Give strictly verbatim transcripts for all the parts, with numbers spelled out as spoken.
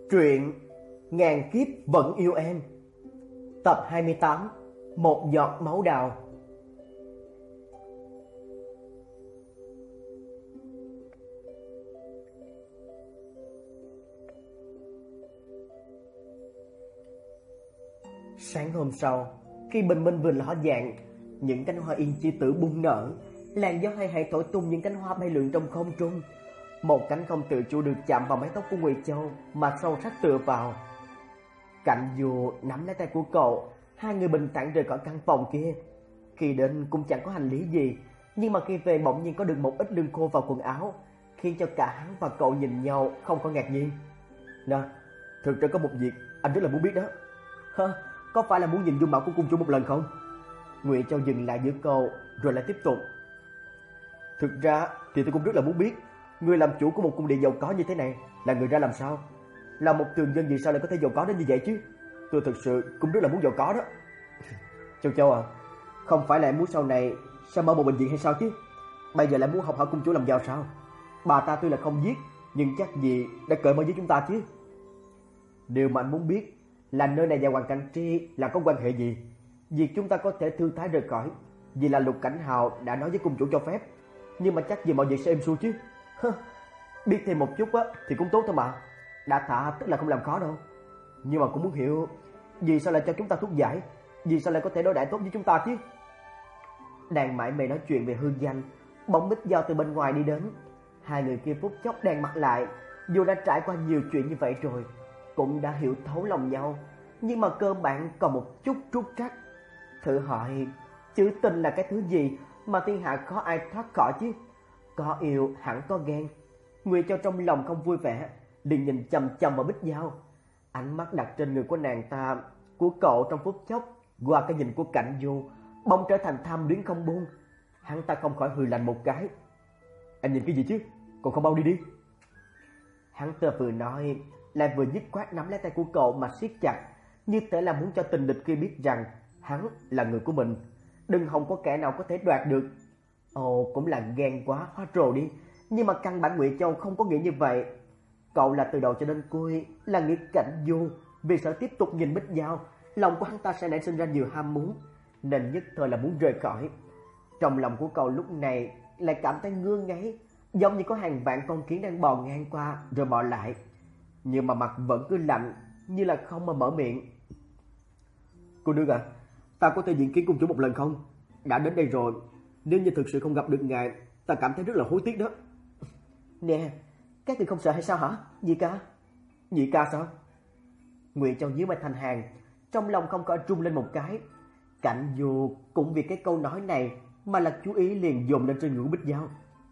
Truyện Ngàn kiếp vẫn yêu em, tập hai mươi tám, Một giọt máu đào. Sáng hôm sau, khi bình minh vừa ló dạng, những cánh hoa yên chi tử bung nở, làn gió hay hay thổi tung những cánh hoa bay lượn trong không trung. Một cánh không tự chủ được chạm vào mái tóc của Ngụy Châu mà sâu sắc tựa vào. Cảnh Du nắm lấy tay của cậu, hai người bình thản rời khỏi căn phòng kia. Khi đến cũng chẳng có hành lý gì, nhưng mà khi về bỗng nhiên có được một ít lương khô vào quần áo, khiến cho cả hắn và cậu nhìn nhau không có ngạc nhiên. Nè, thực ra có một việc anh rất là muốn biết đó. Hơ, có phải là muốn nhìn dung mạo của cung chủ một lần không? Ngụy Châu dừng lại giữa câu rồi lại tiếp tục. Thực ra thì tôi cũng rất là muốn biết, người làm chủ của một cung điện giàu có như thế này là người ra làm sao? Là một thường dân gì sao lại có thể giàu có đến như vậy chứ? Tôi thực sự cũng rất là muốn giàu có đó. Châu Châu à, không phải là em muốn sau này sẽ mở một bệnh viện hay sao chứ? Bây giờ lại muốn học hỏi cung chủ làm giàu sao? Bà ta tuy là không giết, nhưng chắc gì đã cởi mở với chúng ta chứ. Điều mà anh muốn biết là nơi này và Hoàng Cảnh Tri là có quan hệ gì? Việc chúng ta có thể thư thái rời khỏi vì là Lục Cảnh Hào đã nói với cung chủ cho phép. Nhưng mà chắc gì mọi việc sẽ êm xuôi chứ. Biết thêm một chút á thì cũng tốt thôi mà. Đã thả tức là không làm khó đâu. Nhưng mà cũng muốn hiểu vì sao lại cho chúng ta thuốc giải, vì sao lại có thể đối đãi tốt với chúng ta chứ. Đang mải mê nói chuyện về hư danh, bỗng Bích Giao từ bên ngoài đi đến. Hai người kia phút chốc đen mặt lại. Dù đã trải qua nhiều chuyện như vậy rồi, cũng đã hiểu thấu lòng nhau, nhưng mà cơ bản còn một chút trúc trắc. Thử hỏi, chữ tình là cái thứ gì mà thiên hạ khó ai thoát khỏi chứ? Có yêu hẳn có ghen. Ngụy Châu trong lòng không vui vẻ, liền nhìn chằm chằm vào Bích Giao. Ánh mắt đặt trên người của nàng ta, của cậu trong phút chốc, qua cái nhìn của Cảnh Du, bỗng trở thành tham luyến không buông. Hắn ta không khỏi hừ lạnh một cái. Em nhìn cái gì chứ? Còn không mau đi đi. Hắn ta vừa nói, lại vừa dứt khoát nắm lấy tay của cậu mà siết chặt, như thể là muốn cho tình địch kia biết rằng hắn là người của mình, đừng hòng có kẻ nào có thể đoạt được. Ồ, cũng là ghen quá hóa rồ đi. Nhưng mà căn bản Ngụy Châu không có nghĩ như vậy. Cậu là từ đầu cho đến cuối là nghĩ Cảnh Du vì sợ tiếp tục nhìn Bích Giao, lòng của hắn ta sẽ nảy sinh ra nhiều ham muốn, nên nhất thời là muốn rời khỏi. Trong lòng của cậu lúc này lại cảm thấy ngứa ngáy, giống như có hàng vạn con kiến đang bò ngang qua rồi bỏ lại. Nhưng mà mặt vẫn cứ lạnh, như là không mà mở miệng. Cô nương à, ta có thể diện kiến cung chủ một lần không? Đã đến đây rồi, nếu như thực sự không gặp được ngài, ta cảm thấy rất là hối tiếc đó. Nè, các người không sợ hay sao hả? Nhị ca? Nhị ca sao? Ngụy Châu nhíu mày thành hàng, trong lòng không khỏi rung lên một cái. Cảnh Du cũng vì cái câu nói này mà là chú ý liền dồn lên trên người của Bích Giao.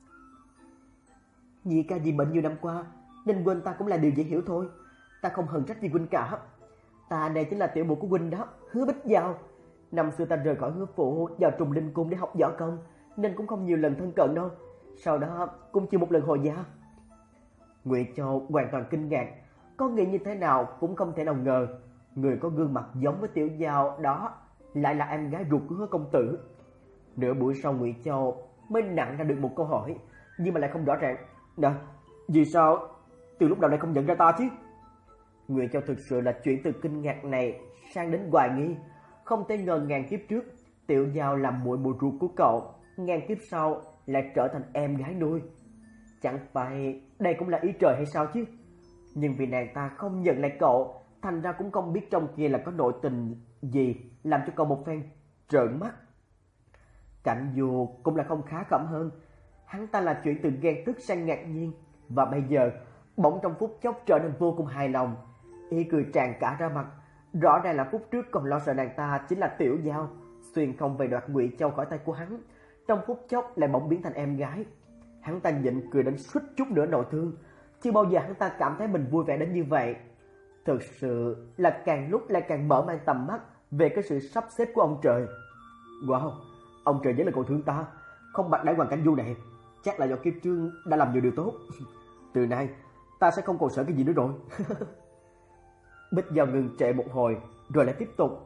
Nhị ca vì bệnh nhiều năm qua nên quên ta cũng là điều dễ hiểu thôi. Ta không hờn trách gì huynh cả. Ta này chính là tiểu muội của huynh đó, Hứa Bích Giao. Năm xưa ta rời khỏi Hứa phủ vào Trùng Linh cung để học võ công, nên cũng không nhiều lần thân cận đâu. Sau đó cũng chưa một lần hồi gia. Ngụy Châu hoàn toàn kinh ngạc, có nghĩ như thế nào cũng không thể nào ngờ người có gương mặt giống với tiểu Giao đó lại là em gái ruột của Hứa công tử. Nửa buổi sau Ngụy Châu mới nặng ra được một câu hỏi, nhưng mà lại không rõ ràng. Nè, vì sao từ lúc đầu lại không nhận ra ta chứ? Ngụy Châu thực sự là chuyển từ kinh ngạc này sang đến hoài nghi. Không thể ngờ ngàn kiếp trước tiểu Giao làm muội muội ruột của cậu, ngàn kiếp sau lại trở thành em gái nuôi. Chẳng phải đây cũng là ý trời hay sao chứ? Nhưng vì nàng ta không nhận lại cậu, thành ra cũng không biết trong kia là có nội tình gì làm cho cậu một phen trợn mắt. Cảnh Du cũng là không khá khẩm hơn. Hắn ta là chuyện từ ghen tức sang ngạc nhiên, và bây giờ bỗng trong phút chốc trở nên vô cùng hài lòng, y cười tràn cả ra mặt. Rõ ràng là phút trước còn lo sợ nàng ta chính là tiểu Giao xuyên không về đoạt Ngụy Châu khỏi tay của hắn, trong phút chốc lại bỗng biến thành em gái. Hắn ta nhịn cười đến suýt chút nữa nội thương. Chưa bao giờ hắn ta cảm thấy mình vui vẻ đến như vậy. Thực sự là càng lúc lại càng mở mang tầm mắt về cái sự sắp xếp của ông trời. Wow, ông trời vẫn là còn thương ta, không bạc đãi Hoàng Cảnh Du này. Chắc là do kiếp trước đã làm nhiều điều tốt. Từ nay ta sẽ không còn sợ cái gì nữa rồi. Bích Giao ngừng trệ một hồi rồi lại tiếp tục.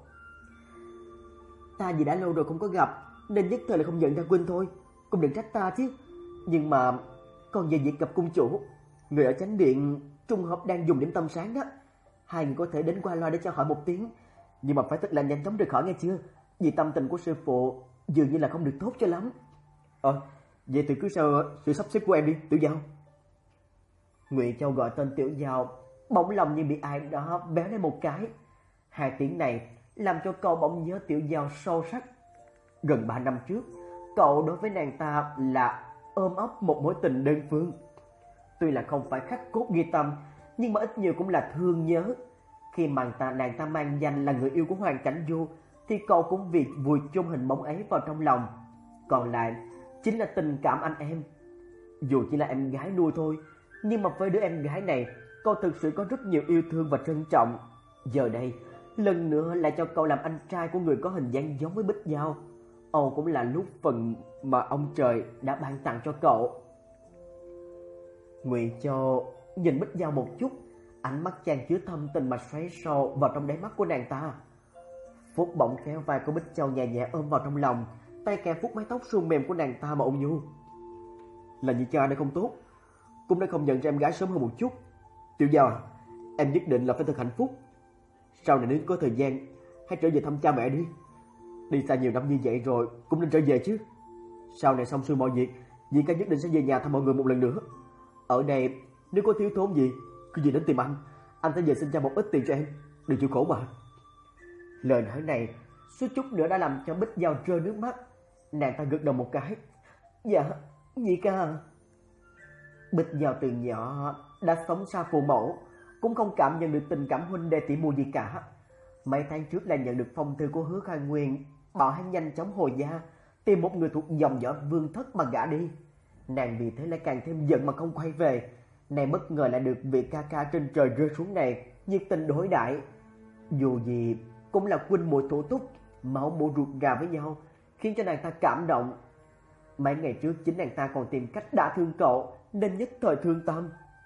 Ta vì đã lâu rồi không có gặp nên nhất thời là không nhận ra huynh thôi, cũng đừng trách ta chứ. Nhưng mà còn về việc gặp cung chủ, người ở chánh điện trùng hợp đang dùng điểm tâm sáng đó, hai người có thể đến qua loa để cho hỏi một tiếng, nhưng mà phải thật là nhanh chóng rời khỏi nghe chưa? Vì tâm tình của sư phụ dường như là không được tốt cho lắm. Ờ, vậy thì cứ sao sự sắp xếp của em đi, Tiểu Giao. Ngụy Châu gọi tên Tiểu Giao, bỗng lòng như bị ai đó béo lên một cái. Hai tiếng này làm cho cậu bỗng nhớ Tiểu Giao sâu sắc. Gần ba năm trước, cậu đối với nàng ta là ôm ấp một mối tình đơn phương. Tuy là không phải khắc cốt ghi tâm, nhưng mà ít nhiều cũng là thương nhớ. Khi mà ta, nàng ta mang danh là người yêu của Hoàng Cảnh Du, thì cậu cũng việc vùi chung hình bóng ấy vào trong lòng. Còn lại chính là tình cảm anh em. Dù chỉ là em gái nuôi thôi, nhưng mà với đứa em gái này, cậu thực sự có rất nhiều yêu thương và trân trọng. Giờ đây, lần nữa lại cho cậu làm anh trai của người có hình dáng giống với Bích Giao. Âu cũng là lúc phần mà ông trời đã ban tặng cho cậu. Ngụy Châu nhìn Bích Giao một chút, ánh mắt chan chứa thâm tình mà xoáy sâu vào trong đáy mắt của nàng ta. Phúc bỗng kéo vai của Bích Châu nhẹ nhẹ ôm vào trong lòng, tay kè phúc mái tóc suôn mềm của nàng ta mà ôn nhu. Là như cha đã không tốt, cũng đã không nhận ra em gái sớm hơn một chút. Tiểu Giao à, em nhất định là phải thật hạnh phúc. Sau này nếu có thời gian, hãy trở về thăm cha mẹ đi. Đi xa nhiều năm như vậy rồi, cũng nên trở về chứ. Sau này xong xuôi mọi việc, Diên ca nhất định sẽ về nhà thăm mọi người một lần nữa. Ở đây, nếu có thiếu thốn gì, cứ gì đến tìm anh. Anh sẽ về xin cha một ít tiền cho em, đừng chịu khổ mà. Lời nói này, suýt chút nữa đã làm cho Bích Giao rơi nước mắt. Nàng ta gật đầu một cái. Dạ, Nhị ca. Bích Giao từ nhỏ đã sống xa phụ mẫu, cũng không cảm nhận được tình cảm huynh đệ tỷ muội gì cả. Mấy tháng trước là nhận được phong thư của Hứa Khai Nguyên, bảo hắn nhanh chóng hồi gia, tìm một người thuộc dòng dõi Vương Thất mà gả đi. Nàng vì thế lại càng thêm giận mà không quay về. Nàng bất ngờ lại được vị ca ca trên trời rơi xuống này nhiệt tình đối đãi. Dù gì cũng là huynh muội thủ túc, máu mủ ruột gà với nhau, khiến cho nàng ta cảm động. Mấy ngày trước chính nàng ta còn tìm cách đả thương cậu, nên nhất thời thương tâm.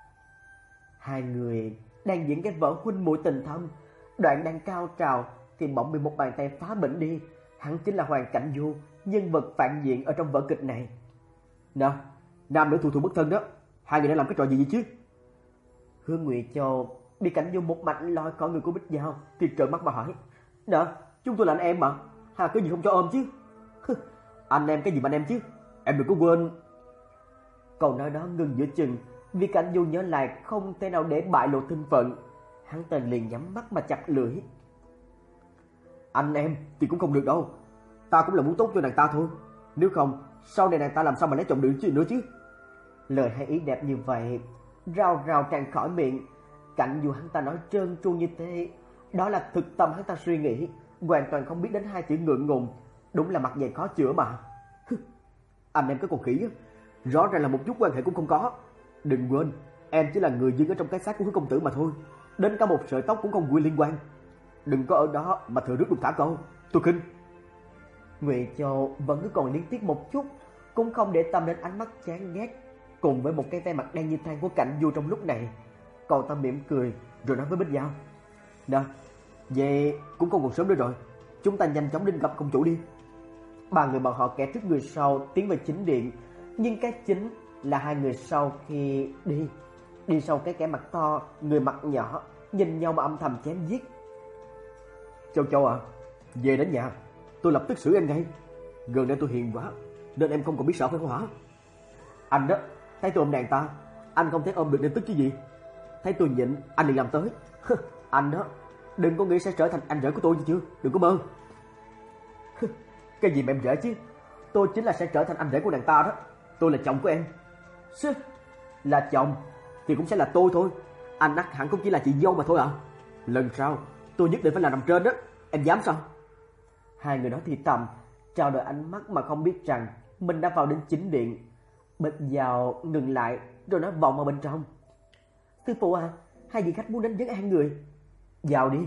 Hai người đang diễn cái vở huynh muội tình thâm, đoạn đang cao trào thì bỗng bị một bàn tay phá bỉnh đi. Hắn chính là Hoàng Cảnh Du, nhân vật phản diện ở trong vở kịch này. Nè, nam nữ thù thù bất thân đó, hai người đang làm cái trò gì vậy chứ? Hương Ngụy Châu bị Cảnh Du một mạch lôi khỏi người của Bích Giao thì trợn mắt mà hỏi. Nè, chúng tôi là anh em mà, hà có gì không cho ôm chứ? Anh em cái gì mà anh em chứ? Em đừng có quên. Câu nói đó ngừng giữa chừng, vì Cảnh Du nhớ lại không thể nào để bại lộ thân phận. Hắn tên liền nhắm mắt mà chặt lưỡi. Anh em thì cũng không được đâu, ta cũng là muốn tốt cho nàng ta thôi. Nếu không, sau này nàng ta làm sao mà lấy chồng được chứ nữa chứ? Lời hay ý đẹp như vậy rào rào tràn khỏi miệng. Cảnh Du hắn ta nói trơn tru như thế, đó là thực tâm hắn ta suy nghĩ, hoàn toàn không biết đến hai chữ ngượng ngùng. Đúng là mặt dày khó chữa mà. Anh em cái con khỉ, rõ ràng là một chút quan hệ cũng không có. Đừng quên, em chỉ là người dưng ở trong cái xác của Hứa công tử mà thôi, đến cả một sợi tóc cũng không quy liên quan. Đừng có ở đó mà thừa nước đục thả câu, tôi khinh. Ngụy Châu vẫn cứ còn liên tiếc một chút, cũng không để tâm đến ánh mắt chán ghét cùng với một cái vẻ mặt đen như than của Cảnh Du trong lúc này. Cậu ta mỉm cười rồi nói với Bích Giao. Nè, vậy cũng không còn sớm nữa rồi, chúng ta nhanh chóng đến gặp công chủ đi. Ba người bọn họ kẻ trước người sau tiến vào chính điện, nhưng cái chính là hai người sau khi đi. Đi sau cái kẻ mặt to, người mặt nhỏ, nhìn nhau mà âm thầm chém giết. Châu Châu à, về đến nhà, tôi lập tức xử em ngay. Gần đây tôi hiền quá, nên em không còn biết sợ phải không hả? Anh đó, thấy tôi ôm nàng ta, anh không thể ôm được nên tức chứ gì. Thấy tôi nhịn, anh liền làm tới. Anh đó, đừng có nghĩ sẽ trở thành anh rể của tôi như chưa, đừng có mơ. Cái gì mà em rể chứ, tôi chính là sẽ trở thành anh rể của nàng ta đó. Tôi là chồng của em. Sư, là chồng thì cũng sẽ là tôi thôi. Anh ắt hẳn cũng chỉ là chị dâu mà thôi à. Lần sau tôi nhất định phải là nằm trên đó, em dám sao? Hai người đó thì thầm, trao đổi ánh mắt mà không biết rằng mình đã vào đến chính điện. Bích Giao ngừng lại rồi nói vọng ở bên trong. Sư phụ à, hai vị khách muốn đến vấn an người. Vào đi.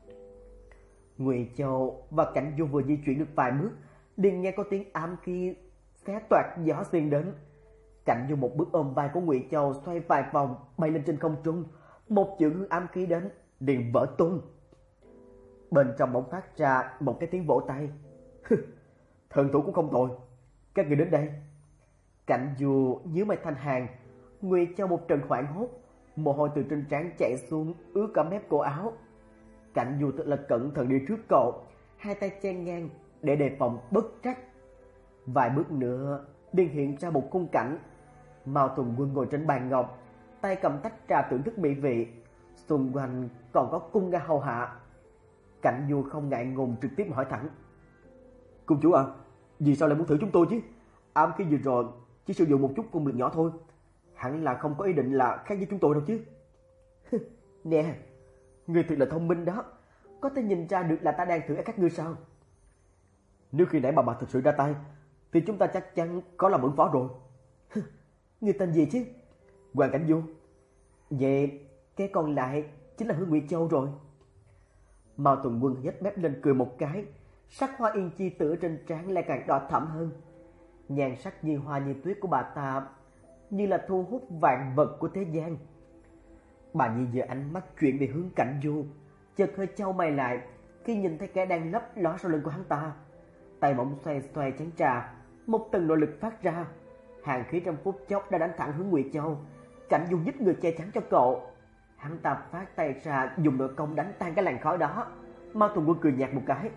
Ngụy Châu và Cảnh Du vừa di chuyển được vài bước, liền nghe có tiếng ám khí xé toạc gió xuyên đến. Cảnh Du một bước ôm vai của Ngụy Châu, xoay vài vòng bay lên trên không trung, một chưởng hướng ám khí đến liền vỡ tung. Bên trong bỗng phát ra một cái tiếng vỗ tay. Thần thủ cũng không tồi, các người đến đây. Cảnh Du nhíu mày thanh hàn. Ngụy Châu một trận hoảng hốt, Mồ hôi từ trên trán chảy xuống ướt cả mép cổ áo. Cảnh Du thật là cẩn thận đi trước cậu, hai tay chen ngang để đề phòng bất trắc. Vài bước nữa liền hiện ra một khung cảnh. Mao Tùng Quân ngồi trên bàn ngọc, tay cầm tách trà thưởng thức mỹ vị, xung quanh còn có cung gia hầu hạ. Cảnh Du không ngại ngùng trực tiếp hỏi thẳng: "Cung chủ à, vì sao lại muốn thử chúng tôi chứ? Ám khí vừa rồi chỉ sử dụng một chút công lực nhỏ thôi, hẳn là không có ý định là khác với chúng tôi đâu chứ?" "Nè, ngươi thật là thông minh đó, có thể nhìn ra được là ta đang thử ép các ngươi sao? Nếu khi nãy bà bà thực sự ra tay, thì chúng ta chắc chắn có làm ứng phó rồi." "Ngươi tên gì chứ?" "Hoàng Cảnh Du." "Vậy cái còn lại chính là Hứa Ngụy Châu rồi." Mao Tùng Quân nhếch mép lên cười một cái, sắc hoa yên chi tử trên trán lại càng đỏ thẫm hơn. Nhan sắc như hoa như tuyết của bà ta như là thu hút vạn vật của thế gian. Bà Nhi giờ ánh mắt chuyển về hướng Cảnh Du, chợt hơi chau mày lại khi nhìn thấy kẻ đang lấp ló sau lưng của hắn ta. Tay bỗng xoay xoay chén trà, một tầng nội lực phát ra, hàn khí trong phút chốc đã đánh thẳng hướng Ngụy Châu. Cảnh Du nhích người che chắn cho cậu. Hắn ta phát tay ra dùng nội công đánh tan cái làn khói đó. Mao Tùng Quân cười nhạt một cái: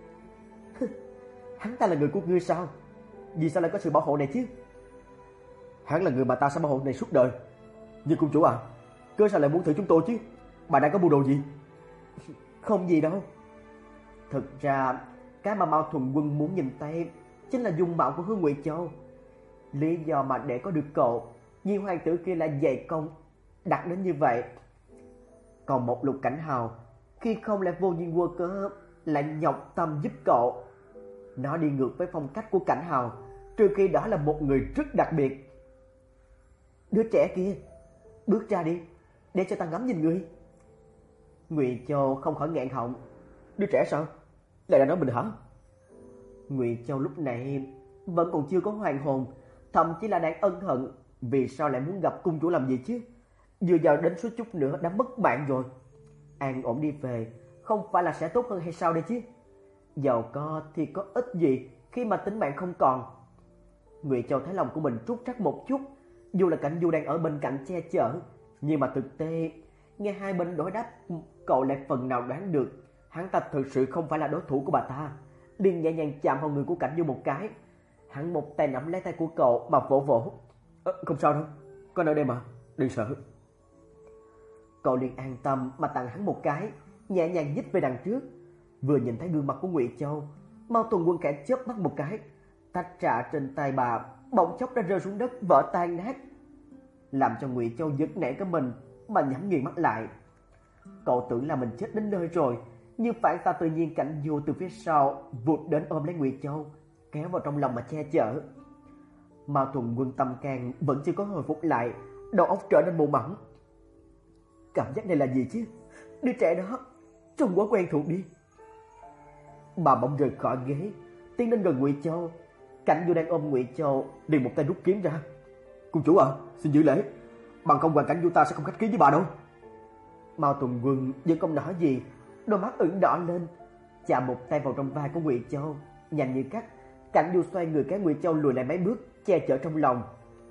"Hắn ta là người của ngươi sao? Vì sao lại có sự bảo hộ này chứ?" "Hắn là người mà ta sẽ bảo hộ này suốt đời. Nhưng cung chủ à, cớ sao lại muốn thử chúng tôi chứ? Bà đang có mưu đồ gì?" "Không gì đâu. Thực ra cái mà Mao Tùng Quân muốn nhìn thấy chính là dung mạo của Hứa Ngụy Châu. Lý do mà để có được cậu, nhiều hoàng tử kia lại dày công đặt đến như vậy. Còn một Lục Cảnh Hào khi không lại vô duyên vô cớ lại nhọc tâm giúp cậu. Nó đi ngược với phong cách của Cảnh Hào, trừ khi đó là một người rất đặc biệt." "Đứa trẻ kia, bước ra đi, để cho ta ngắm nhìn ngươi." Ngụy Châu không khỏi nghẹn họng: "Đứa trẻ sao? Lại là nói mình hả?" Ngụy Châu lúc này vẫn còn chưa có hoàn hồn, thậm chí là đang ân hận vì sao lại muốn gặp cung chủ làm gì chứ. Vừa vào đến suýt chút nữa đã mất mạng rồi. An ổn đi về không phải là sẽ tốt hơn hay sao đây chứ? Giàu có thì có ích gì khi mà tính mạng không còn. Ngụy Châu thấy lòng của mình trút trắc một chút. Dù là Cảnh Du đang ở bên cạnh che chở, nhưng mà thực tế nghe hai bên đối đáp, cậu lại phần nào đoán được hắn ta thực sự không phải là đối thủ của bà ta. Liền nhẹ nhàng chạm vào người của Cảnh Du một cái. Hắn một tay nắm lấy tay của cậu mà vỗ vỗ: "Ờ, không sao đâu, con ở đây mà, đừng sợ." Cậu liền an tâm mà tặng hắn một cái, nhẹ nhàng nhích về đằng trước. Vừa nhìn thấy gương mặt của Ngụy Châu, Mao Tùng Quân khẽ chớp mắt một cái, tách trà trên tay bà bỗng chốc đã rơi xuống đất vỡ tan nát, làm cho Ngụy Châu giật nảy cả mình mà nhắm nghiền mắt lại. Cậu tưởng là mình chết đến nơi rồi, nhưng phản xạ tự nhiên Cảnh Du từ phía sau vụt đến ôm lấy Ngụy Châu, kéo vào trong lòng mà che chở. Mao Tùng Quân tâm can vẫn chưa có hồi phục lại, đầu óc trở nên mù mẫn. Cảm giác này là gì chứ? Đứa trẻ đó trông quá quen thuộc đi. Bà bỗng rời khỏi ghế, tiến đến gần Ngụy Châu. Cảnh Du đang ôm Ngụy Châu liền một tay rút kiếm ra: "Cung chủ à, xin giữ lễ, bằng không Hoàng Cảnh Du ta sẽ không khách khí với bà đâu." Mao Tùng Quân vẫn không nói gì, đôi mắt ửng đỏ lên, chạm một tay vào trong vai của Ngụy Châu. Nhanh như cắt, Cảnh Du xoay người kéo Ngụy Châu lùi lại mấy bước, che chở trong lòng.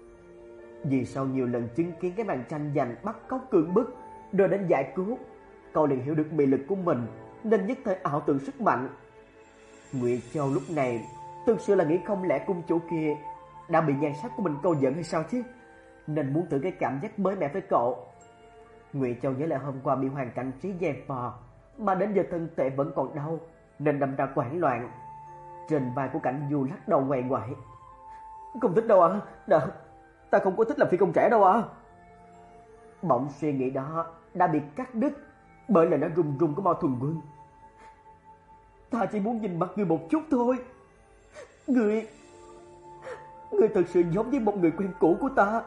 Vì sau nhiều lần chứng kiến cái màn tranh giành bắt cóc cưỡng bức rồi đến giải cứu, cậu liền hiểu được mị lực của mình, nên nhất thời ảo tưởng sức mạnh. Ngụy Châu lúc này thực sự là nghĩ không lẽ cung chủ kia đã bị nhan sắc của mình câu dẫn hay sao chứ, nên muốn thử cái cảm giác mới mẻ với cậu. Ngụy Châu nhớ lại hôm qua bị Hoàng Cảnh Trí gièm phò, mà đến giờ thân thể vẫn còn đau, nên đâm ra hoảng loạn. Trên vai của Cảnh Du lắc đầu ngoại ngoại: "Không thích đâu à, Đà, ta không có thích làm phi công trẻ đâu à." Bỗng suy nghĩ đó đã bị cắt đứt bởi lời nói run run của Mao Thuần Quân: "Ta chỉ muốn nhìn mặt ngươi một chút thôi. Ngươi, ngươi thật sự giống với một người quen cũ của ta.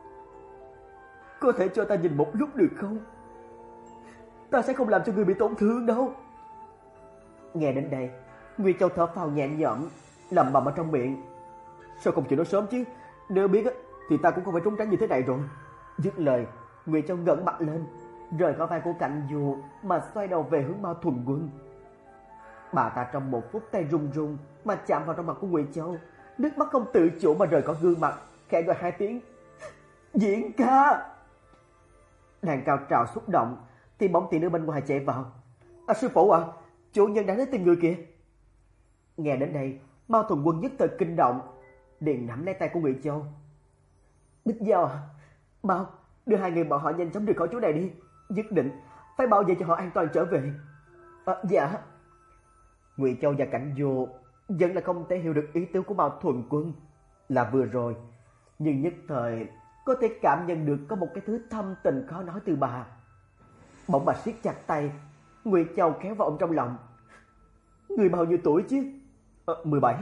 Có thể cho ta nhìn một lúc được không? Ta sẽ không làm cho ngươi bị tổn thương đâu." Nghe đến đây, Ngụy Châu thở phào nhẹ nhõm, lẩm bẩm ở trong miệng: "Sao không chịu nói sớm chứ? Nếu biết thì ta cũng không phải trốn tránh như thế này rồi." Dứt lời, Ngụy Châu ngẩng mặt lên, rời khỏi vai của Cảnh Du mà xoay đầu về hướng Mao Thuần Quân. Bà ta trong một phút tay run run mà chạm vào trong mặt của Ngụy Châu, nước mắt không tự chủ mà rời khỏi gương mặt, khẽ gọi hai tiếng: "Diễn ca!" Đang cao trào xúc động thì bỗng tỷ nữ bên ngoài chạy vào. À, sư phụ ạ, à, chủ nhân đã đến tìm người kìa. Nghe đến đây, Mao Thuần Quân nhất thời kinh động, liền nắm lấy tay của Ngụy Châu. Bích Giao à, mau đưa hai người bọn họ nhanh chóng rời khỏi chỗ này đi, nhất định phải bảo vệ cho họ an toàn trở về. À, dạ. Ngụy Châu và Cảnh Vô vẫn là không thể hiểu được ý tứ của Mao Thuần Quân là vừa rồi, nhưng nhất thời có thể cảm nhận được có một cái thứ thâm tình khó nói từ bà. Bỗng bà siết chặt tay, Ngụy Châu kéo vào ôm trong lòng. Người bao nhiêu tuổi chứ? À, mười bảy.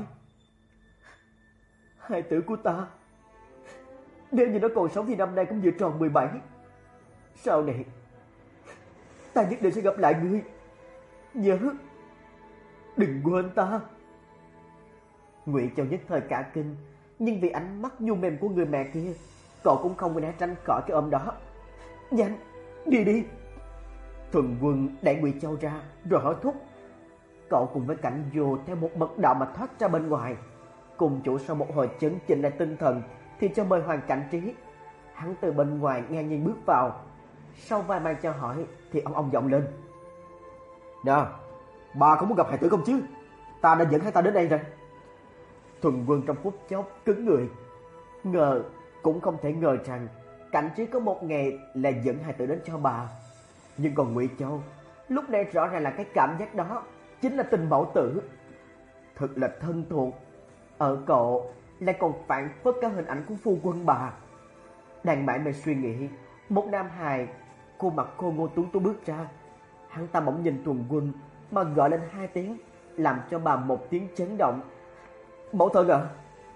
Hai tử của ta, nếu như nó còn sống thì năm nay cũng vừa tròn mười bảy. Sau này ta nhất định sẽ gặp lại ngươi. Nhớ, đừng quên ta. Ngụy Châu nhất thời cả kinh, nhưng vì ánh mắt nhu mềm của người mẹ kia, cậu cũng không né tránh khỏi cái ôm đó. Nhanh, đi đi. Thuần Quân đẩy Ngụy Châu ra rồi hỏi thúc. Cậu cùng với Cảnh Vô theo một mật đạo mà thoát ra bên ngoài. Cùng chủ sau một hồi chấn chỉnh lại tinh thần thì cho mời Hoàng Cảnh Trí. Hắn từ bên ngoài ngang nhiên bước vào, sau vài mang cho hỏi thì ông ông giọng lên. Nè, bà có muốn gặp hài tử không chứ? Ta đã dẫn hai ta đến đây rồi. Thuần Quân trong phút chốc cứng người, ngờ cũng không thể ngờ rằng Cảnh Trí có một ngày là dẫn hài tử đến cho bà. Nhưng còn Ngụy Châu, lúc này rõ ràng là cái cảm giác đó chính là tình mẫu tử, thật là thân thuộc. Ở cậu lại còn phản phất cả hình ảnh của phu quân bà. Đang mãi mê suy nghĩ, một nam hài khuôn mặt khô ngô tuấn tú bước ra. Hắn ta bỗng nhìn Thuần Quân mà gọi lên hai tiếng, làm cho bà một tiếng chấn động. Mẫu thân à?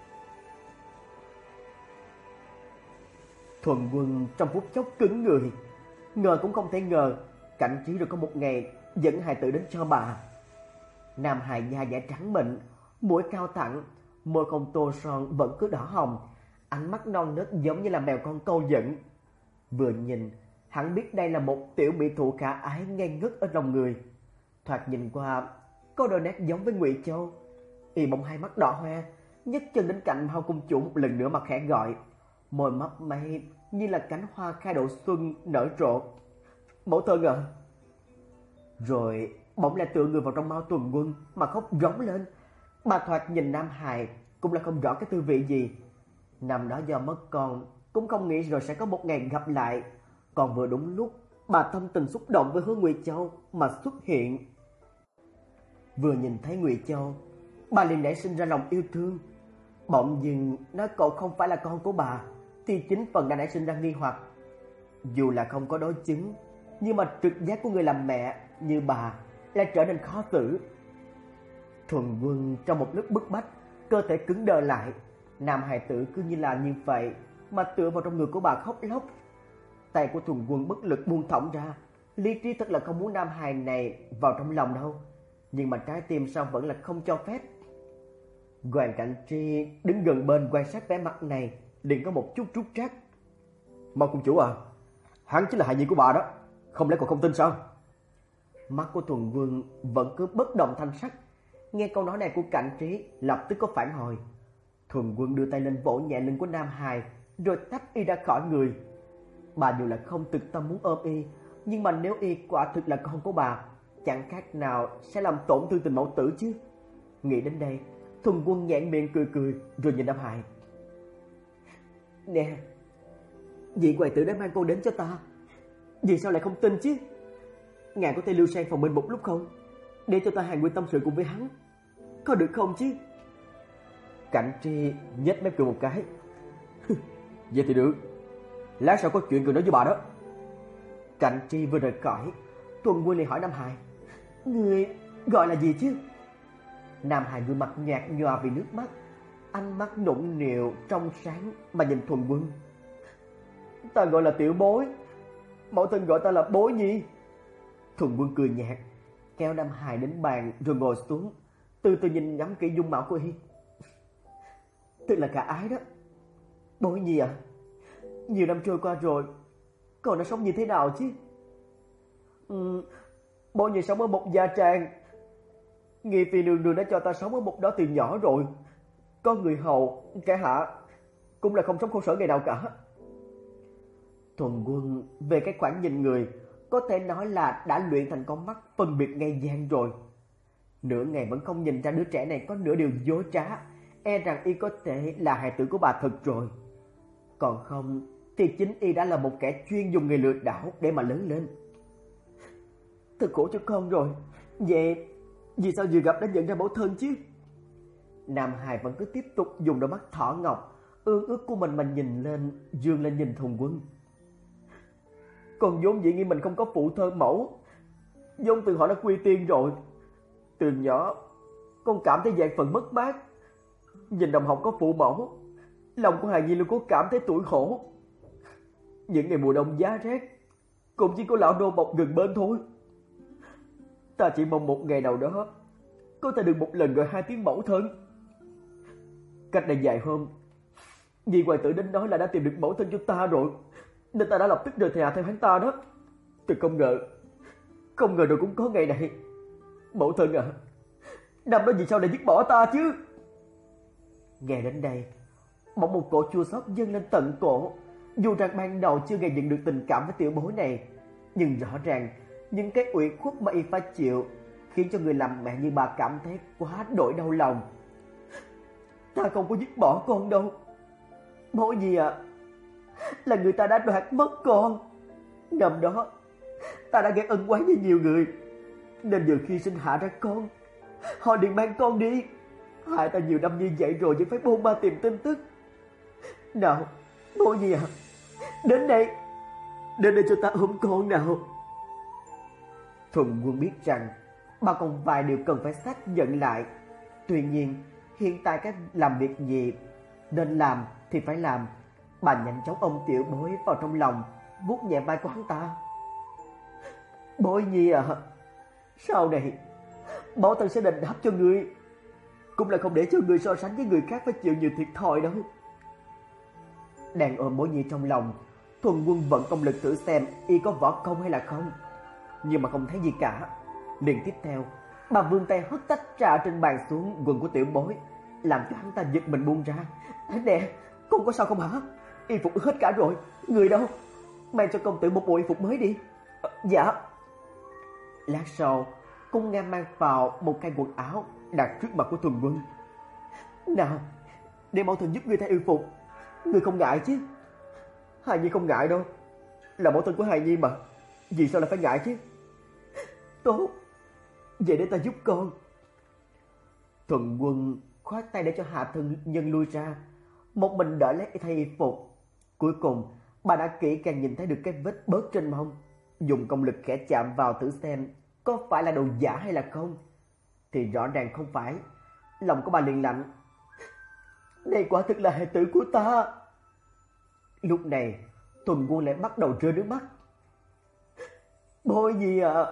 Thuần Quân trong phút chốc cứng người, ngờ cũng không thể ngờ Cảnh Trí rồi có một ngày dẫn hài tử đến cho bà. Nam hài da dẻ trắng mịn, mũi cao thẳng, môi không tô son vẫn cứ đỏ hồng, ánh mắt non nớt giống như là mèo con câu dẫn. Vừa nhìn, hắn biết đây là một tiểu mỹ thủ khả ái ngây ngất ở lòng người. Thoạt nhìn qua, có đôi nét giống với Ngụy Châu. Y bỗng hai mắt đỏ hoe, nhấc chân đến cạnh Mao cung chủ một lần nữa mà khẽ gọi, môi mấp máy như là cánh hoa khai độ xuân nở rộ. Mẫu thân à? Rồi bỗng lại tựa người vào trong Mao Thuần Quân mà khóc rống lên. Bà thoạt nhìn nam hài cũng là không rõ cái tư vị gì. Năm đó do mất con, cũng không nghĩ rồi sẽ có một ngày gặp lại. Còn vừa đúng lúc bà tâm tình xúc động với Hứa Ngụy Châu mà xuất hiện. Vừa nhìn thấy Ngụy Châu, bà liền nảy sinh ra lòng yêu thương. Bỗng dưng nói cậu không phải là con của bà, thì chính phần đã nảy sinh ra nghi hoặc. Dù là không có đối chứng, nhưng mà trực giác của người làm mẹ như bà lại trở nên khó xử. Thuần Quân trong một lúc bức bách, cơ thể cứng đờ lại. Nam hài tử cứ như là như vậy mà tựa vào trong người của bà khóc lóc. Tay của Thuần Quân bất lực buông thõng ra. Lý trí thật là không muốn nam hài này vào trong lòng đâu, nhưng mà trái tim sao vẫn là không cho phép. Hoàng Cảnh Tri đứng gần bên quan sát vẻ mặt này, liền có một chút trút trát. Mao cung chủ à, hắn chính là hài nhi của bà đó, không lẽ còn không tin sao? Mắt của Thuần Quân vẫn cứ bất động thanh sắc. Nghe câu nói này của Cảnh Trí, lập tức có phản hồi. Thuần Quân đưa tay lên vỗ nhẹ lưng của nam hài, rồi tách y ra khỏi người. Bà dù là không thực tâm muốn ôm y, nhưng mà nếu y quả thực là con của bà, chẳng khác nào sẽ làm tổn thương tình mẫu tử chứ. Nghĩ đến đây, Thuần Quân nhãn miệng cười cười, rồi nhìn nam hài. Nè, vị quầy tử đã mang cô đến cho ta, vì sao lại không tin chứ? Ngài có thể lưu sang phòng bên một lúc không, để cho ta hàn huyên tâm sự cùng với hắn, có được không chứ? Cảnh Tri nhếch mép cười một cái. Vậy thì được, lát sau có chuyện cần nói với bà đó. Cảnh Tri vừa rời khỏi, Thuần Quân liền hỏi Nam Hải, người gọi là gì chứ? Nam Hải gương mặt nhạt nhòa vì nước mắt, ánh mắt nũng nịu trong sáng mà nhìn Thuần Quân. Ta gọi là Tiểu Bối, mẫu thân gọi ta là Bối Nhi. Thuần Quân cười nhạt, kéo Nam Hải đến bàn rồi ngồi xuống, từ từ nhìn ngắm kỹ dung mạo của y. Tức là cả ái đó. Bối Nhi à, nhiều năm trôi qua rồi, cậu đã sống như thế nào chứ? Ừ, Bối Nhi sống ở một gia trang. Nghi Phi nương nương đã cho ta sống ở một đó từ nhỏ rồi. Có người hầu, kẻ hạ, cũng là không sống khổ sở ngày nào cả. Thuần Quân về cái khoản nhìn người có thể nói là đã luyện thành con mắt phân biệt ngay gian rồi. Nửa ngày vẫn không nhìn ra đứa trẻ này có nửa điều dối trá, e rằng y có thể là hài tử của bà thật rồi. Còn không thì chính y đã là một kẻ chuyên dùng nghề lừa đảo để mà lớn lên. Thật khổ cho con rồi. Vậy vì sao vừa gặp đã nhận ra mẫu thân chứ? Nam Hải vẫn cứ tiếp tục dùng đôi mắt thỏ ngọc ương ước của mình mà nhìn lên, dương lên nhìn Thuần Quân. Con vốn dĩ nghĩ mình không có phụ thân mẫu, vốn từ họ đã quy tiên rồi. Từ nhỏ con cảm thấy vạn phần mất mát. Nhìn đồng học có phụ mẫu, lòng của Hài Nhi luôn có cảm thấy tủi khổ. Những ngày mùa đông giá rét, cũng chỉ có lão nô bọc gần bên thôi. Ta chỉ mong một ngày nào đó có thể được một lần gọi hai tiếng mẫu thân. Cách đây vài hôm, Nhi hoàng tử đến nói là đã tìm được mẫu thân cho ta rồi, nên ta đã lập tức rời nhà theo hắn ta đó. Tôi không ngờ, không ngờ rồi cũng có ngày này. Mẫu thân à, năm đó vì sao lại dứt bỏ ta chứ? Nghe đến đây, bỗng một cỗ chua xót dâng lên tận cổ. Dù rằng ban đầu chưa hề nhận được tình cảm với tiểu bối này, nhưng rõ ràng những cái ủy khuất mà y phải chịu khiến cho người làm mẹ như bà cảm thấy quá đổi đau lòng. Ta không có dứt bỏ con đâu. Bố gì à, là người ta đã đoạt mất con. Năm đó ta đã gây ân oán với nhiều người, nên giờ khi sinh hạ ra con, họ liền mang con đi. Hại ta nhiều năm như vậy rồi vẫn phải bôn ba tìm tin tức. Nào, bố gì à, đến đây, đến đây cho ta ôm con nào. Thuần Quân biết rằng bà còn vài điều cần phải xác nhận lại. Tuy nhiên hiện tại cái làm việc gì nên làm thì phải làm. Bà nhanh chóng ôm tiểu bối vào trong lòng, vuốt nhẹ vai của hắn ta. Bối nhi à, sau này mẫu thân sẽ đền đáp cho ngươi, cũng là không để cho ngươi so sánh với người khác phải chịu nhiều thiệt thòi đâu. Đang ôm bối nhi trong lòng, Thuần Quân vận công lực thử xem y có võ công hay là không, nhưng mà không thấy gì cả. Liền tiếp theo, bà vươn tay hất tách trà trên bàn xuống quần của tiểu bối, làm cho hắn ta giật mình buông ra. Nè, con có sao không hả? Y phục ướt hết cả rồi. Người đâu? Mang cho công tử một bộ y phục mới đi. À, dạ. Lát sau, cung Nga mang vào một cái quần áo đặt trước mặt của Thuần Quân. Nào, để mẫu thân giúp ngươi thay y phục. Ngươi không ngại chứ? Hài Nhi không ngại đâu, là mẫu thân của Hài Nhi mà, vì sao lại phải ngại chứ? Tốt, vậy để ta giúp con. Thuần Quân khoát tay để cho hạ thân nhân lui ra, một mình đỡ lấy thay y phục. Cuối cùng bà đã kỹ càng nhìn thấy được cái vết bớt trên mông, dùng công lực khẽ chạm vào thử xem có phải là đồ giả hay là không. Thì rõ ràng không phải. Lòng của bà liền lạnh. Đây quả thực là hài tử của ta. Lúc này Thuần Quân lại bắt đầu rơi nước mắt. Bối gì ạ? À?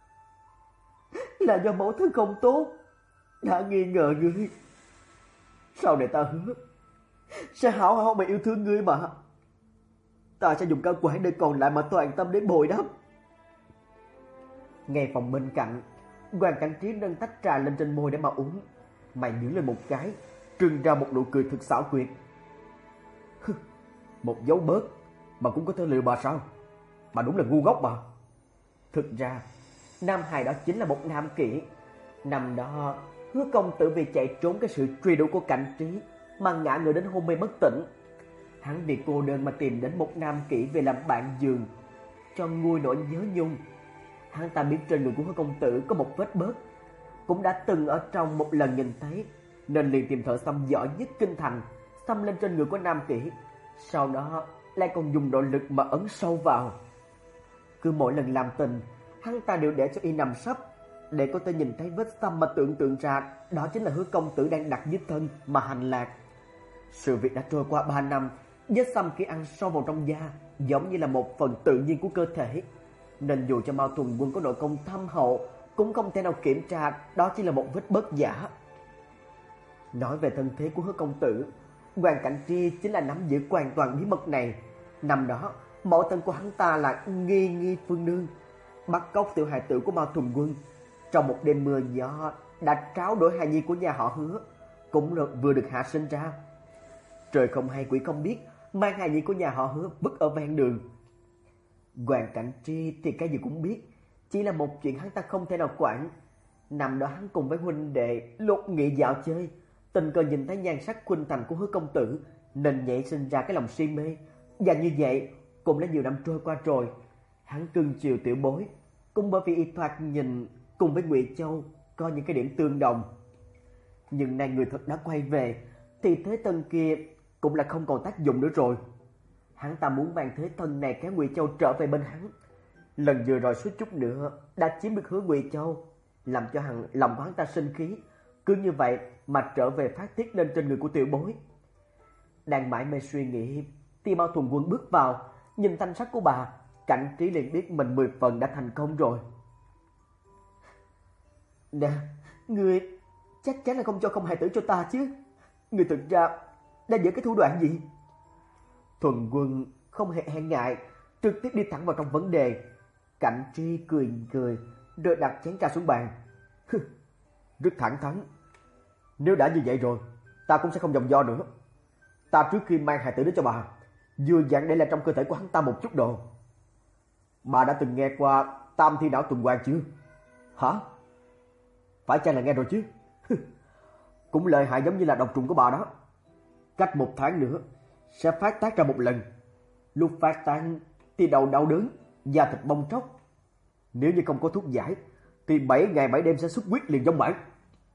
Là do mẫu thân không tốt đã nghi ngờ ngươi. Sau này ta hứa sẽ hảo hảo mà yêu thương ngươi mà. Ta sẽ dùng cả quãng đời còn lại mà toàn tâm để bồi đắp. Ngay phòng bên cạnh, Hoàng Cảnh Trí nâng tách trà lên trên môi để mà uống, mày nhướng lên một cái, trưng ra một nụ cười thực xảo quyệt. Một dấu bớt mà cũng có thể lừa bà sao? Bà đúng là ngu ngốc mà. Thực ra Nam Hài đó chính là một nam kỹ. Năm đó Hứa công tử vì chạy trốn cái sự truy đuổi của Cảnh Trí mà ngã người đến hôn mê bất tỉnh. Hắn vì cô đơn mà tìm đến một nam kỹ về làm bạn giường, cho nguôi nỗi nhớ nhung. Hắn ta biết trên người của Hứa công tử có một vết bớt, cũng đã từng ở trong một lần nhìn thấy, nên liền tìm thợ xăm giỏi nhất kinh thành xăm lên trên người của nam kỹ. Sau đó lại còn dùng nội lực mà ấn sâu vào. Cứ mỗi lần làm tình, hắn ta đều để cho y nằm sấp, để có thể nhìn thấy vết xăm mà tưởng tượng ra đó chính là Hứa công tử đang đặt dưới thân mà hành lạc. Sự việc đã trôi qua ba năm, vết xăm kia ăn sâu vào trong da, giống như là một phần tự nhiên của cơ thể, nên dù cho Mao Thuần Quân có nội công thâm hậu cũng không thể nào kiểm tra đó chỉ là một vết bớt giả. Nói về thân thế của Hứa công tử, Hoàng Cảnh Tri chính là nắm giữ hoàn toàn bí mật này. Năm đó mẫu thân của hắn ta là Nghi Nghi Phương Nương, bắt cóc tiểu hài tử của Mao Thuần Quân. Trong một đêm mưa gió đã tráo đổi hài nhi của nhà họ Hứa, cũng vừa được hạ sinh ra. Trời không hay quỷ không biết, mang hài nhi của nhà họ Hứa vứt ở ven đường. Hoàng Cảnh Tri thì cái gì cũng biết, chỉ là một chuyện hắn ta không thể nào quản. Năm đó hắn cùng với huynh đệ lục nghị dạo chơi, tình cờ nhìn thấy nhan sắc khuynh thành của Hứa công tử nên nhảy sinh ra cái lòng si mê. Và như vậy cũng đã nhiều năm trôi qua rồi, hắn cưng chiều tiểu bối, cũng bởi vì y thoạt nhìn cùng với Ngụy Châu có những cái điểm tương đồng. Nhưng nay người thật đã quay về thì thế thân kia cũng là không còn tác dụng nữa rồi. Hắn ta muốn mang thế thân này kéo Ngụy Châu trở về bên hắn. Lần vừa rồi suýt chút nữa đã chiếm được Hứa Ngụy Châu, làm cho hắn lòng của hắn ta sinh khí, cứ như vậy mà trở về phát tiết lên trên người của tiểu bối. Đang mãi mê suy nghĩ thì Mao Thuần Quân bước vào, nhìn thanh sắc của bà, Cảnh Trí liền biết mình mười phần đã thành công rồi. Nè, ngươi chắc chắn là không cho không hài tử cho ta chứ? Ngươi thực ra đã giữ cái thủ đoạn gì? Thuần Quân không hề e ngại, trực tiếp đi thẳng vào trong vấn đề. Cảnh Trí cười cười rồi đặt chén trà xuống bàn. Rất thẳng thắn. Nếu đã như vậy rồi, ta cũng sẽ không vòng vo nữa. Ta trước khi mang hài tử đến cho bà, vừa dặn để là trong cơ thể của hắn ta một chút đồ. Bà đã từng nghe qua tam thi não tuần hoàn chưa? Hả? Phải chăng là nghe rồi chứ? Cũng lợi hại giống như là độc trùng của bà đó. Cách một tháng nữa sẽ phát tác ra một lần. Lúc phát tán thì đầu đau đớn, da thịt bong tróc. Nếu như không có thuốc giải thì bảy ngày bảy đêm sẽ xuất huyết liền giống bản.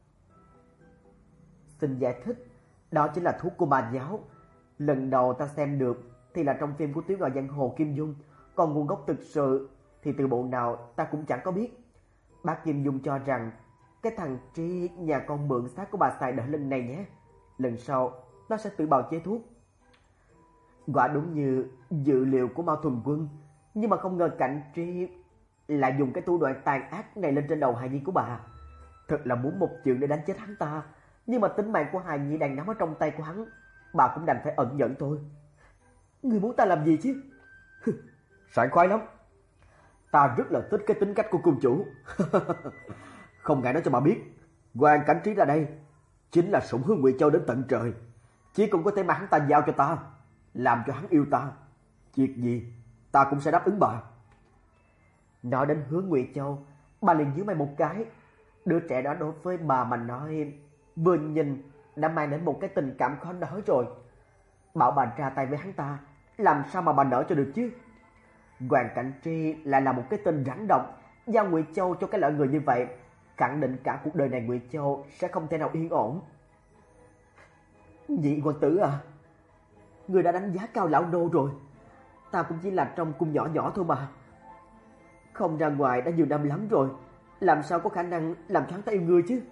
Xin giải thích, đó chính là thuốc của bà giáo. Lần đầu ta xem được thì là trong phim của Tiếu Ngạo Giang Hồ Kim Dung, còn nguồn gốc thực sự thì từ bộ nào ta cũng chẳng có biết. Bác Kim Dung cho rằng cái thằng Tri nhà con mượn xác của bà xài đỡ lần này nhé, lần sau nó sẽ tự bào chế thuốc. Quả đúng như dự liệu của Mao Thuần Quân, nhưng mà không ngờ Cảnh Tri lại dùng cái thủ đoạn tàn ác này lên trên đầu hài nhi của bà. Thật là muốn một chuyện để đánh chết hắn ta, nhưng mà tính mạng của hài nhi đang nắm ở trong tay của hắn, bà cũng đành phải ẩn nhẫn thôi. Người muốn ta làm gì chứ? Sảng khoái lắm. Ta rất là thích cái tính cách của cung chủ. Không ngại nói cho bà biết, Hoàng Cảnh Trí ra đây chính là sủng Hứa Ngụy Châu đến tận trời. Chỉ cần có thể mà hắn ta giao cho ta, làm cho hắn yêu ta, việc gì ta cũng sẽ đáp ứng bà. Nói đến Hứa Ngụy Châu, bà liền nhíu mày một cái. Đứa trẻ đó đối với bà mà nói, vừa nhìn đã mang đến một cái tình cảm khó nói rồi. Bảo bà ra tay với hắn ta, làm sao mà bà nỡ cho được chứ? Hoàng Cảnh Tri lại là một cái tên rắn độc, giao Ngụy Châu cho cái loại người như vậy, khẳng định cả cuộc đời này Ngụy Châu sẽ không thể nào yên ổn. Nhị hoàng tử à, người đã đánh giá cao lão nô rồi. Ta cũng chỉ là trong cung nhỏ nhỏ thôi mà, không ra ngoài đã nhiều năm lắm rồi, làm sao có khả năng làm cho hắn ta yêu ngươi chứ?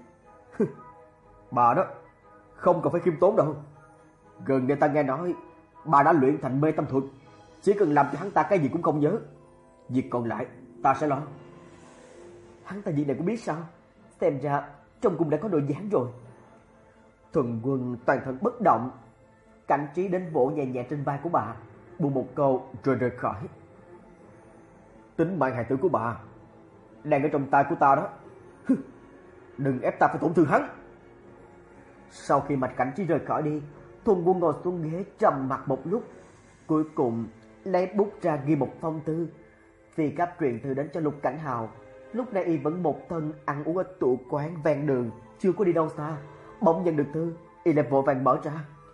Bà đó không cần phải khiêm tốn đâu. Gần đây ta nghe nói bà đã luyện thành mê tâm thuật, chỉ cần làm cho hắn ta cái gì cũng không nhớ, việc còn lại ta sẽ lo. Hắn ta việc này cũng biết sao? Xem ra trong cung đã có nội gián rồi. Thuần Quân toàn thân bất động. Cảnh Trí đến vỗ nhẹ nhẹ trên vai của bà, buông một câu rồi rời khỏi. Tính mạng hài tử của bà đang ở trong tay của ta đó. Đừng ép ta phải tổn thương hắn. Sau khi Mạch Cảnh Trí rời khỏi đi, Thuần Quân ngồi xuống ghế trầm mặc một lúc, cuối cùng lấy bút ra ghi một phong thư. Phi cấp truyền thư đến cho Lục Cảnh Hào. Lúc này y vẫn một thân ăn uống ở tụ quán ven đường, chưa có đi đâu xa. Bỗng nhận được thư, y lại vội vàng mở ra.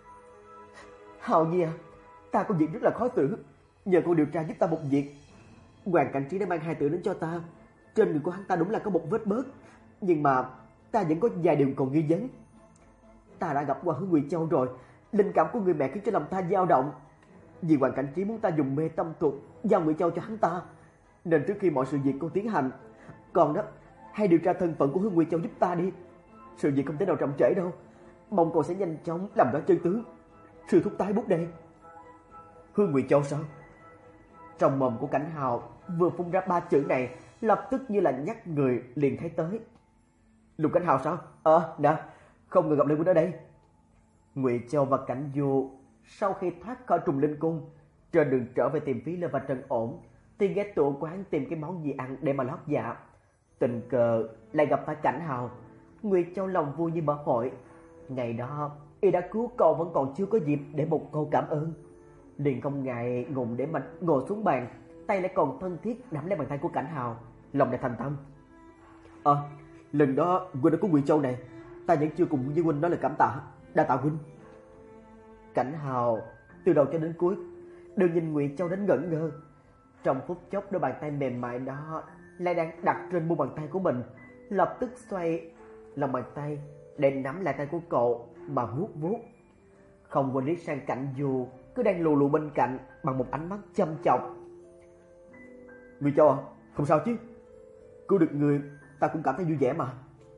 Hào Nhi à, ta có việc rất là khó xử, nhờ cô điều tra giúp ta một việc. Hoàng Cảnh Trí đã mang hai tử đến cho ta. Trên người của hắn ta đúng là có một vết bớt, nhưng mà ta vẫn có vài điều còn nghi vấn. Ta đã gặp qua Hứa Ngụy Châu rồi, linh cảm của người mẹ khiến cho lòng ta dao động. Vì Hoàng Cảnh Trí muốn ta dùng mê tâm thuật giao Ngụy Châu cho hắn ta, nên trước khi mọi sự việc cô tiến hành, còn đó, hãy điều tra thân phận của Hứa Ngụy Châu giúp ta đi. Sự việc không thể nào chậm trễ đâu, mong cô sẽ nhanh chóng làm rõ chân tướng. Sư thúc tái bút đây. Hứa Ngụy Châu sao? Trong mồm của Cảnh Hào vừa phun ra ba chữ này, lập tức như là nhắc người liền thấy tới. Lục Cảnh Hào sao? Ờ, nè, không ngờ gặp lại Huynh ở đây. Ngụy Châu và Cảnh Du sau khi thoát khỏi Trùng Linh Cung, trên đường trở về tìm Phí Lê và Trần Ổn, thì ghé tụ quán tìm cái món gì ăn để mà lót dạ. Tình cờ lại gặp phải Cảnh Hào. Ngụy Châu lòng vui như mở hội. Ngày đó y đã cứu cậu vẫn còn chưa có dịp để một câu cảm ơn, liền không ngại ngùng để mà ngồi xuống bàn, tay lại còn thân thiết nắm lấy bàn tay của Cảnh Hào, lòng đầy thành tâm. Ờ, à, lần đó huynh đã có Ngụy Châu này, ta vẫn chưa cùng với huynh nói lời cảm tạ, đa tạ huynh. Cảnh Hào từ đầu cho đến cuối đều nhìn Ngụy Châu đến ngẩn ngơ. Trong phút chốc, đôi bàn tay mềm mại đó lại đang đặt trên mu bàn tay của mình, lập tức xoay lòng bàn tay để nắm lại tay của cậu mà vuốt vuốt. Không quên liếc sang Cảnh Du cứ đang lù lù bên cạnh bằng một ánh mắt châm chọc. Ngụy Châu à, không sao chứ? Cứu được người ta cũng cảm thấy vui vẻ mà.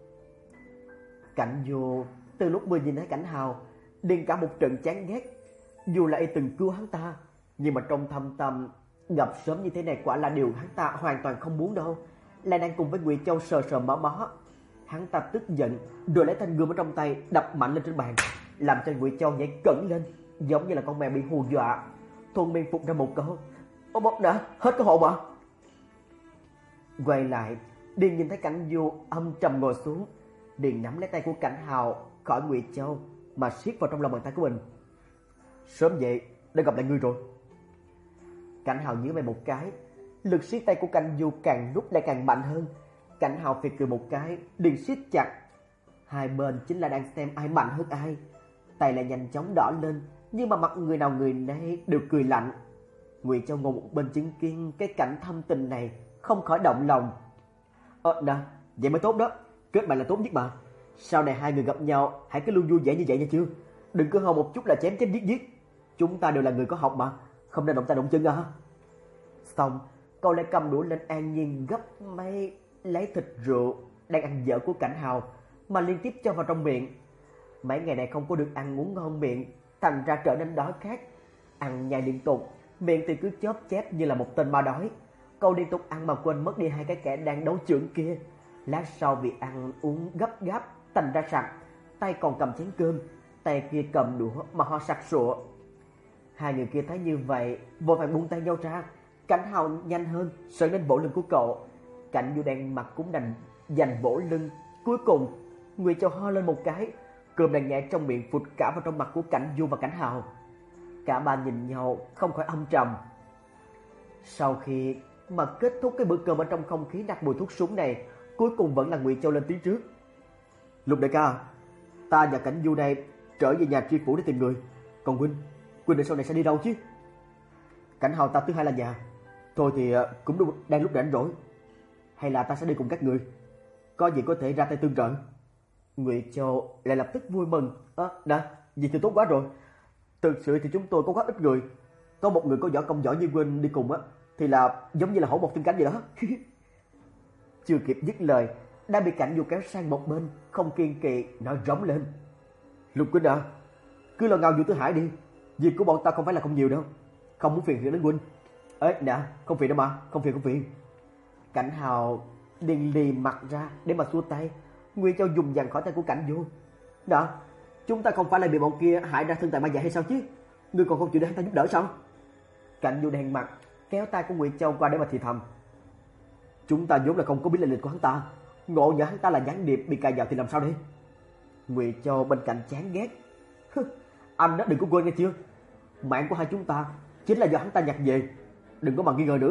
Cảnh Du từ lúc vừa nhìn thấy Cảnh Hào điên cả một trận chán ghét. Dù là y từng cứu hắn ta, nhưng mà trong thâm tâm gặp sớm như thế này quả là điều hắn ta hoàn toàn không muốn đâu. Lại đang cùng với Ngụy Châu sờ sờ mó mó. Hắn ta tức giận rồi lấy thanh gươm ở trong tay đập mạnh lên trên bàn, làm cho Ngụy Châu nhảy cẫng lên, giống như là con mèo bị hù dọa, thuận miệng phục ra một câu: "Ô bốc đã hết cơ hội mà." Quay lại, Điền nhìn thấy Cảnh Du âm trầm ngồi xuống, Điền nắm lấy tay của Cảnh Hào khỏi Ngụy Châu mà siết vào trong lòng bàn tay của mình. "Sớm vậy đã gặp lại ngươi rồi." Cảnh Hào nhíu mày một cái, lực siết tay của Cảnh Du càng lúc lại càng mạnh hơn. Cảnh Hào phì cười một cái, Điền siết chặt. Hai bên chính là đang xem ai mạnh hơn ai. Tay lại nhanh chóng đỏ lên, nhưng mà mặt người nào người nấy đều cười lạnh. Ngụy Châu ngồi một bên chứng kiến cái cảnh thâm tình này, không khỏi động lòng. Ờ nè, vậy mới tốt đó, kết bạn là tốt nhất mà. Sau này hai người gặp nhau hãy cứ luôn vui vẻ như vậy nha chưa? Đừng cứ hò một chút là chém chém giết giết. Chúng ta đều là người có học mà, không nên động tay động chân à. Xong, cậu lại cầm đũa lên an nhiên gấp mấy lấy thịt rượu đang ăn dở của Cảnh Hào mà liên tiếp cho vào trong miệng. Mấy ngày này không có được ăn uống ngon miệng, thành ra trở nên đói khát. Ăn nhai liên tục, miệng thì cứ chóp chép như là một tên ma đói. Cậu liên tục ăn mà quên mất đi hai cái kẻ đang đấu chưởng kia. Lát sau vì ăn uống gấp gáp thành ra sặc, tay còn cầm chén cơm, tay kia cầm đũa mà ho sặc sụa. Hai người kia thấy như vậy vội vàng buông tay nhau ra. Cảnh Hào nhanh hơn sờ lên bộ lưng của cậu. Cảnh Du đang mặt cũng đành dành vỗ lưng. Cuối cùng Ngụy Châu ho lên một cái, cơm đang nhảy trong miệng phụt cả vào trong mặt của Cảnh Du và Cảnh Hào. Cả ba nhìn nhau không khỏi âm trầm. Sau khi mà kết thúc cái bữa cơm ở trong không khí đặc mùi thuốc súng này, cuối cùng vẫn là Ngụy Châu lên tiếng trước. Lục đại ca, ta và Cảnh Du đây trở về nhà tri phủ để tìm người. Còn huynh, huynh sau này sẽ đi đâu chứ? Cảnh Hào ta thứ hai là nhà. Thôi thì cũng đúng, đang lúc rảnh rỗi. Hay là ta sẽ đi cùng các người, có gì có thể ra tay tương trợ. Ngụy Châu lại lập tức vui mừng. À, nè, vậy thì tốt quá rồi. Thực sự thì chúng tôi có quá ít người, có một người có võ công giỏi như huynh đi cùng á, thì là giống như là hổ một tương cánh vậy đó. Chưa kịp dứt lời, đã bị Cảnh Du kéo sang một bên, không kiên kỵ nói rống lên. Lục huynh à, cứ lo ngao vụ Tứ Hải đi, việc của bọn ta không phải là không nhiều đâu, không muốn phiền đến huynh. Ê nè, không phiền đâu mà, không phiền không phiền. Cảnh Hào liền lì mặt ra để mà xua tay. Ngụy Châu dùng dằn khỏi tay của Cảnh Du. Đó, chúng ta không phải là bị bọn kia hại ra thân tại ma dại hay sao chứ? Ngươi còn không chịu để hắn ta giúp đỡ sao? Cảnh Du đen mặt kéo tay của Ngụy Châu qua để mà thì thầm. Chúng ta vốn là không có biết lệnh lịch của hắn ta, ngộ nhỡ hắn ta là gián điệp bị cài vào thì làm sao đây? Ngụy Châu bên cạnh chán ghét. Anh đó đừng có quên nghe chưa? Mạng của hai chúng ta chính là do hắn ta nhặt về, đừng có mà nghi ngờ nữa.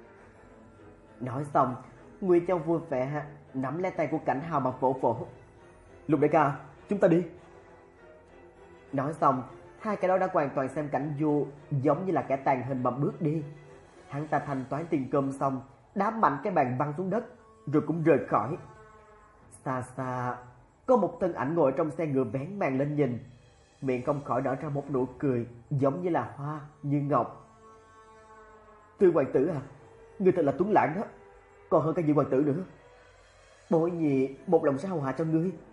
Nói xong, Ngụy Châu vui vẻ nắm lấy tay của Cảnh Hào mà vỗ vỗ. Lục đại ca, chúng ta đi. Nói xong, hai kẻ đó đã hoàn toàn xem Cảnh Du giống như là kẻ tàn hình mà bước đi. Hắn ta thanh toán tiền cơm xong, đá mạnh cái bàn văng xuống đất, rồi cũng rời khỏi. Xa xa, có một thân ảnh ngồi trong xe ngựa vén màn lên nhìn, miệng không khỏi nở ra một nụ cười giống như là hoa như ngọc. Tư hoàng tử à, người thật là tuấn lãng đó, còn hơn cả vị hoàng tử nữa. Bội nhị một lòng sẽ hầu hạ cho ngươi,